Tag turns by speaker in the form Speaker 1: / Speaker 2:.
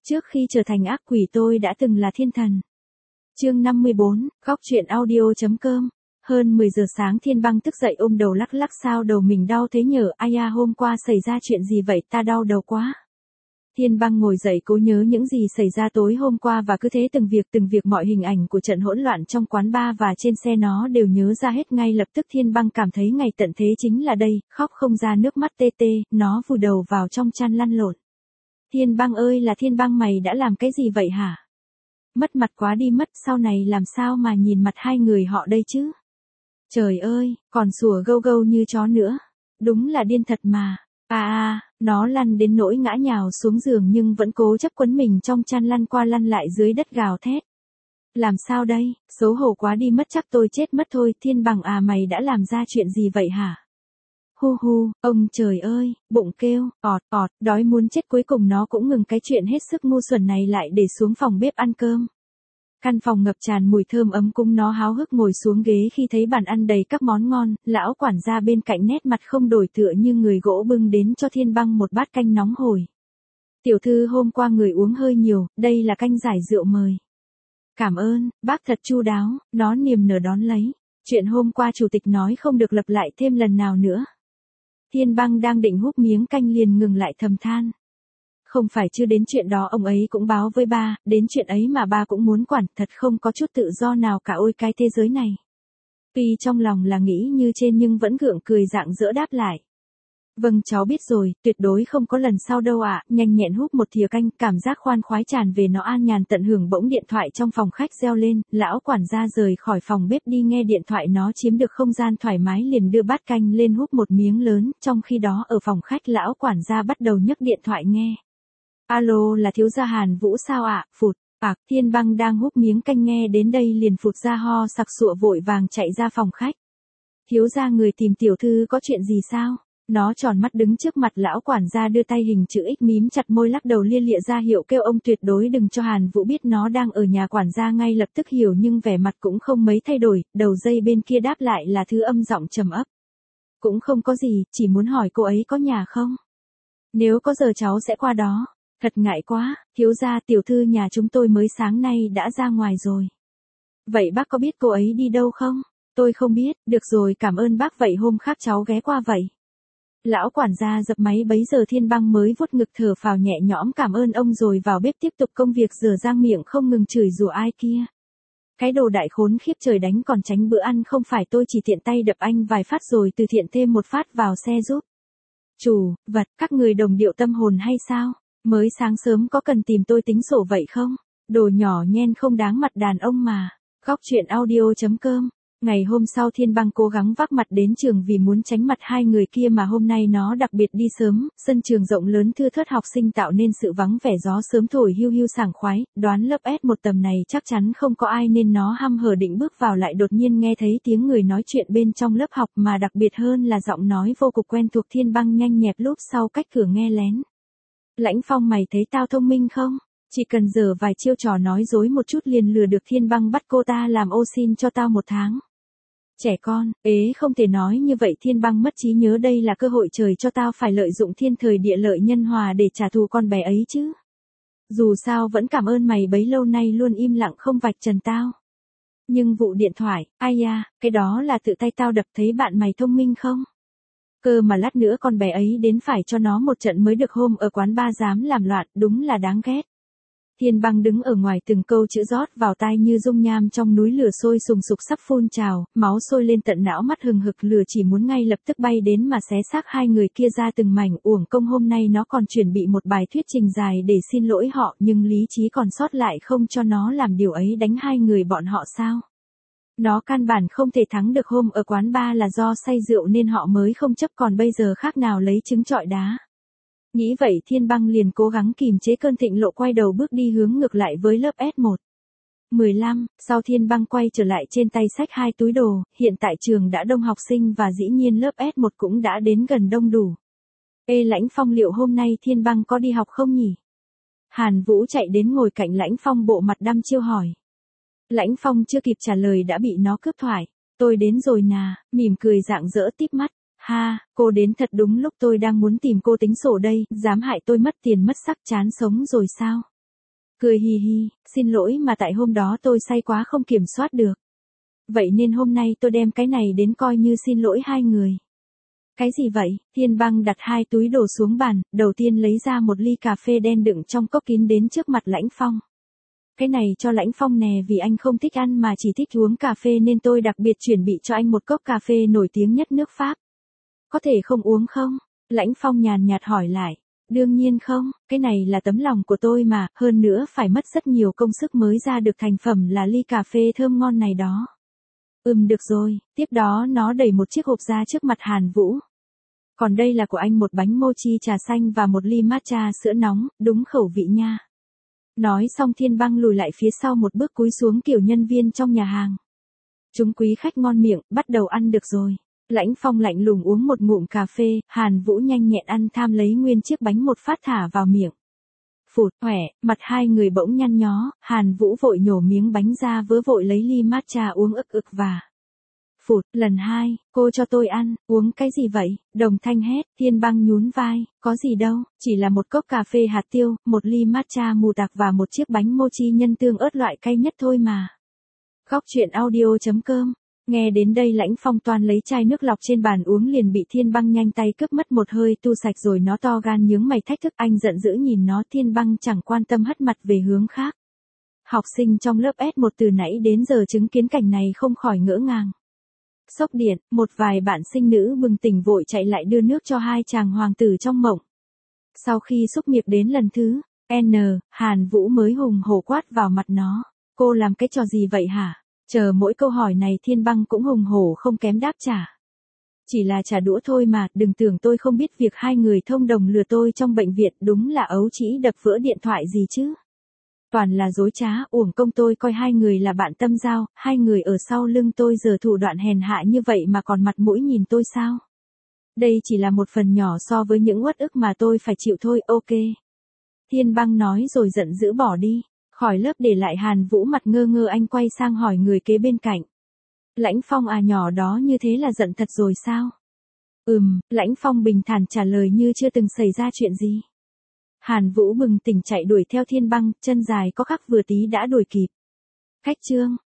Speaker 1: Trước khi trở thành ác quỷ tôi đã từng là thiên thần. Chương 54, góc truyện audio.com. Hơn 10 giờ sáng Thiên Băng thức dậy ôm đầu lắc lắc sao đầu mình đau thế nhở, ai à hôm qua xảy ra chuyện gì vậy ta đau đầu quá. Thiên Băng ngồi dậy cố nhớ những gì xảy ra tối hôm qua và cứ thế từng việc mọi hình ảnh của trận hỗn loạn trong quán bar và trên xe nó đều nhớ ra hết ngay lập tức. Thiên Băng cảm thấy ngày tận thế chính là đây, khóc không ra nước mắt tê tê, nó vùi đầu vào trong chăn lăn lộn. Thiên Băng ơi là Thiên Băng, mày đã làm cái gì vậy hả? Mất mặt quá đi mất, sau này làm sao mà nhìn mặt hai người họ đây chứ? Trời ơi, còn sủa gâu gâu như chó nữa. Đúng là điên thật mà. Nó lăn đến nỗi ngã nhào xuống giường nhưng vẫn cố chấp quấn mình trong chăn lăn qua lăn lại dưới đất gào thét. Làm sao đây, xấu hổ quá đi mất, chắc tôi chết mất thôi. Thiên Bằng à, mày đã làm ra chuyện gì vậy hả? Hu hu, ông trời ơi, bụng kêu, đói muốn chết. Cuối cùng nó cũng ngừng cái chuyện hết sức ngu xuẩn này lại để xuống phòng bếp ăn cơm. Căn phòng ngập tràn mùi thơm ấm cúng, nó háo hức ngồi xuống ghế khi thấy bàn ăn đầy các món ngon. Lão quản gia bên cạnh nét mặt không đổi tựa như người gỗ bưng đến cho Thiên Băng một bát canh nóng hổi. Tiểu thư hôm qua người uống hơi nhiều, đây là canh giải rượu mời. Cảm ơn, bác thật chu đáo, nó niềm nở đón lấy. Chuyện hôm qua chủ tịch nói không được lặp lại thêm lần nào nữa. Thiên Băng đang định húp miếng canh liền ngừng lại thầm than. Không phải chứ, đến chuyện đó ông ấy cũng báo với ba, đến chuyện ấy mà ba cũng muốn quản, thật không có chút tự do nào cả. Ôi cái thế giới này. Tuy trong lòng là nghĩ như trên nhưng vẫn gượng cười rạng rỡ đáp lại. Vâng cháu biết rồi, tuyệt đối không có lần sau đâu ạ. Nhanh nhẹn húp một thìa canh, cảm giác khoan khoái tràn về nó an nhàn tận hưởng. Bỗng điện thoại trong phòng khách reo lên, lão quản gia rời khỏi phòng bếp đi nghe điện thoại, nó chiếm được không gian thoải mái liền đưa bát canh lên húp một miếng lớn. Trong khi đó ở phòng khách lão quản gia bắt đầu nhấc điện thoại nghe. Alo, là thiếu gia Hàn Vũ sao ạ? Phụt. Thiên Băng đang húp miếng canh nghe đến đây liền phụt ra ho sặc sụa vội vàng chạy ra phòng khách. Thiếu gia người tìm tiểu thư có chuyện gì sao? Nó tròn mắt đứng trước mặt lão quản gia đưa tay hình chữ X mím chặt môi lắc đầu lia lịa ra hiệu kêu ông tuyệt đối đừng cho Hàn Vũ biết nó đang ở nhà. Quản gia ngay lập tức hiểu nhưng vẻ mặt cũng không mấy thay đổi, đầu dây bên kia đáp lại là thứ âm giọng trầm ấp. Cũng không có gì, chỉ muốn hỏi cô ấy có nhà không? Nếu có giờ cháu sẽ qua đó. Thật ngại quá, thiếu gia tiểu thư nhà chúng tôi mới sáng nay đã ra ngoài rồi. Vậy bác có biết cô ấy đi đâu không? Tôi không biết, được rồi cảm ơn bác, vậy hôm khác cháu ghé qua vậy. Lão quản gia dập máy. Bấy giờ Thiên Băng mới vuốt ngực thở phào nhẹ nhõm cảm ơn ông rồi vào bếp tiếp tục công việc rửa rang, miệng không ngừng chửi rủa ai kia. Cái đồ đại khốn khiếp, trời đánh còn tránh bữa ăn, không phải tôi chỉ tiện tay đập anh vài phát rồi từ thiện thêm một phát vào xe giúp. Chủ vật, các người đồng điệu tâm hồn hay sao? Mới sáng sớm có cần tìm tôi tính sổ vậy không? Đồ nhỏ nhen không đáng mặt đàn ông mà. Góc truyện audio.com. Ngày hôm sau Thiên Băng cố gắng vác mặt đến trường vì muốn tránh mặt hai người kia mà hôm nay nó đặc biệt đi sớm. Sân trường rộng lớn thưa thớt học sinh tạo nên sự vắng vẻ, gió sớm thổi hiu hiu sảng khoái. Đoán lớp S1 tầm này chắc chắn không có ai nên nó hăm hở định bước vào, lại đột nhiên nghe thấy tiếng người nói chuyện bên trong lớp học, mà đặc biệt hơn là giọng nói vô cùng quen thuộc. Thiên Băng nhanh nhẹt lúp sau cách cửa nghe lén. Lãnh Phong, mày thấy tao thông minh không? Chỉ cần giở vài chiêu trò nói dối một chút liền lừa được Thiên Băng bắt cô ta làm ô xin cho tao 1 tháng. Trẻ con, không thể nói như vậy. Thiên Băng mất trí nhớ, đây là cơ hội trời cho tao, phải lợi dụng thiên thời địa lợi nhân hòa để trả thù con bé ấy chứ. Dù sao vẫn cảm ơn mày bấy lâu nay luôn im lặng không vạch trần tao. Nhưng vụ điện thoại, ai da, cái đó là tự tay tao đập, thấy bạn mày thông minh không? Cơ mà lát nữa con bé ấy đến phải cho nó một trận mới được. Hôm ở quán bar dám làm loạn, đúng là đáng ghét. Thiên Băng đứng ở ngoài, từng câu chữ rót vào tai như dung nham trong núi lửa sôi sùng sục sắp phun trào, máu sôi lên tận não, mắt hừng hực lửa chỉ muốn ngay lập tức bay đến mà xé xác hai người kia ra từng mảnh. Uổng công hôm nay nó còn chuẩn bị một bài thuyết trình dài để xin lỗi họ, nhưng lý trí còn sót lại không cho nó làm điều ấy, đánh hai người bọn họ sao? Nó căn bản không thể thắng được. Hôm ở quán bar là do say rượu nên họ mới không chấp, còn bây giờ khác nào lấy trứng trọi đá. Nghĩ vậy Thiên Băng liền cố gắng kìm chế cơn thịnh nộ, quay đầu bước đi hướng ngược lại với lớp S1. 15, sau Thiên Băng quay trở lại, trên tay xách 2 túi đồ. Hiện tại trường đã đông học sinh và dĩ nhiên lớp S1 cũng đã đến gần đông đủ. Lãnh Phong, liệu hôm nay Thiên Băng có đi học không nhỉ? Hàn Vũ chạy đến ngồi cạnh Lãnh Phong, bộ mặt đăm chiêu hỏi. Lãnh Phong chưa kịp trả lời đã bị nó cướp thoại. Tôi đến rồi nà, mỉm cười rạng rỡ típ mắt. Ha, cô đến thật đúng lúc, tôi đang muốn tìm cô tính sổ đây, dám hại tôi mất tiền mất sắc, chán sống rồi sao? Cười hì hì, xin lỗi mà tại hôm đó tôi say quá không kiểm soát được. Vậy nên hôm nay tôi đem cái này đến coi như xin lỗi hai người. Cái gì vậy? Thiên Băng đặt hai túi đồ xuống bàn, đầu tiên lấy ra một ly cà phê đen đựng trong cốc kín đến trước mặt Lãnh Phong. Cái này cho Lãnh Phong nè, vì anh không thích ăn mà chỉ thích uống cà phê nên tôi đặc biệt chuẩn bị cho anh một cốc cà phê nổi tiếng nhất nước Pháp. Có thể không uống không? Lãnh Phong nhàn nhạt hỏi lại. Đương nhiên không, cái này là tấm lòng của tôi mà, hơn nữa phải mất rất nhiều công sức mới ra được thành phẩm là ly cà phê thơm ngon này đó. Được rồi, tiếp đó nó đẩy một chiếc hộp ra trước mặt Hàn Vũ. Còn đây là của anh một bánh mochi trà xanh và một ly matcha sữa nóng, đúng khẩu vị nha. Nói xong Thiên Băng lùi lại phía sau một bước cúi xuống kiểu nhân viên trong nhà hàng. Chúng quý khách ngon miệng, bắt đầu ăn được rồi. Lãnh Phong lạnh lùng uống một ngụm cà phê, Hàn Vũ nhanh nhẹn ăn tham lấy nguyên chiếc bánh một phát thả vào miệng. Phụt, khỏe, mặt hai người bỗng nhăn nhó, Hàn Vũ vội nhổ miếng bánh ra vớ vội lấy ly matcha uống ực ực và. Phụt, lần hai, cô cho tôi ăn, uống cái gì vậy? Đồng Thanh hét, Thiên Băng nhún vai, có gì đâu, chỉ là một cốc cà phê hạt tiêu, một ly matcha mù đặc và một chiếc bánh mochi nhân tương ớt loại cay nhất thôi mà. Góc truyện audio.com. Nghe đến đây Lãnh Phong toan lấy chai nước lọc trên bàn uống liền bị Thiên Băng nhanh tay cướp mất một hơi tu sạch rồi nó to gan nhướng mày thách thức anh giận dữ nhìn nó. Thiên Băng chẳng quan tâm hất mặt về hướng khác. Học sinh trong lớp S1 từ nãy đến giờ chứng kiến cảnh này không khỏi ngỡ ngàng. Sốc điện, một vài bạn sinh nữ bừng tỉnh vội chạy lại đưa nước cho hai chàng hoàng tử trong mộng. Sau khi xúc miệng đến lần thứ N, Hàn Vũ mới hùng hổ quát vào mặt nó. Cô làm cái trò gì vậy hả? Chờ mỗi câu hỏi này Thiên Băng cũng hùng hổ không kém đáp trả. Chỉ là trả đũa thôi mà, đừng tưởng tôi không biết việc hai người thông đồng lừa tôi trong bệnh viện, đúng là ấu trĩ đập vỡ điện thoại gì chứ. Toàn là dối trá, uổng công tôi coi hai người là bạn tâm giao, hai người ở sau lưng tôi giờ thủ đoạn hèn hạ như vậy mà còn mặt mũi nhìn tôi sao? Đây chỉ là một phần nhỏ so với những uất ức mà tôi phải chịu thôi, ok. Thiên Băng nói rồi giận dữ bỏ đi. Khỏi lớp để lại Hàn Vũ mặt ngơ ngơ, anh quay sang hỏi người kế bên cạnh. Lãnh Phong à, nhỏ đó như thế là giận thật rồi sao? Lãnh Phong bình thản trả lời như chưa từng xảy ra chuyện gì. Hàn Vũ bừng tỉnh chạy đuổi theo Thiên Băng, chân dài có khắc vừa tí đã đuổi kịp. Cách chương